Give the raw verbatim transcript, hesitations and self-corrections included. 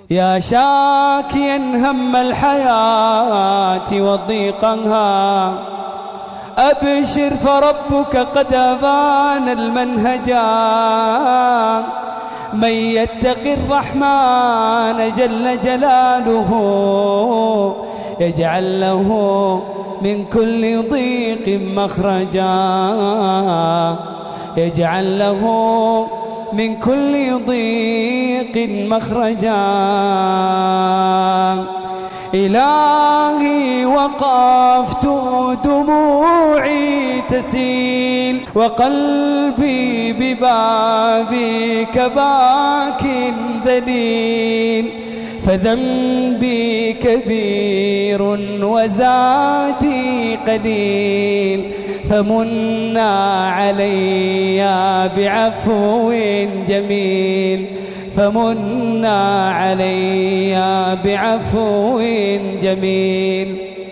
يا شاكيا هم الحياة وضيقها أبشر فربك قد أبان المنهجا. من يتق الرحمن جل جلاله يجعل له من كل ضيق مخرجا، يجعل له من كل ضيق مخرجا. إلهي وقفت دموعي تسيل وقلبي ببابك باك ذليل، فذنبي كبير وزادي قليل، فمنا علي بعفو جميل، فمنا علي بعفو جميل.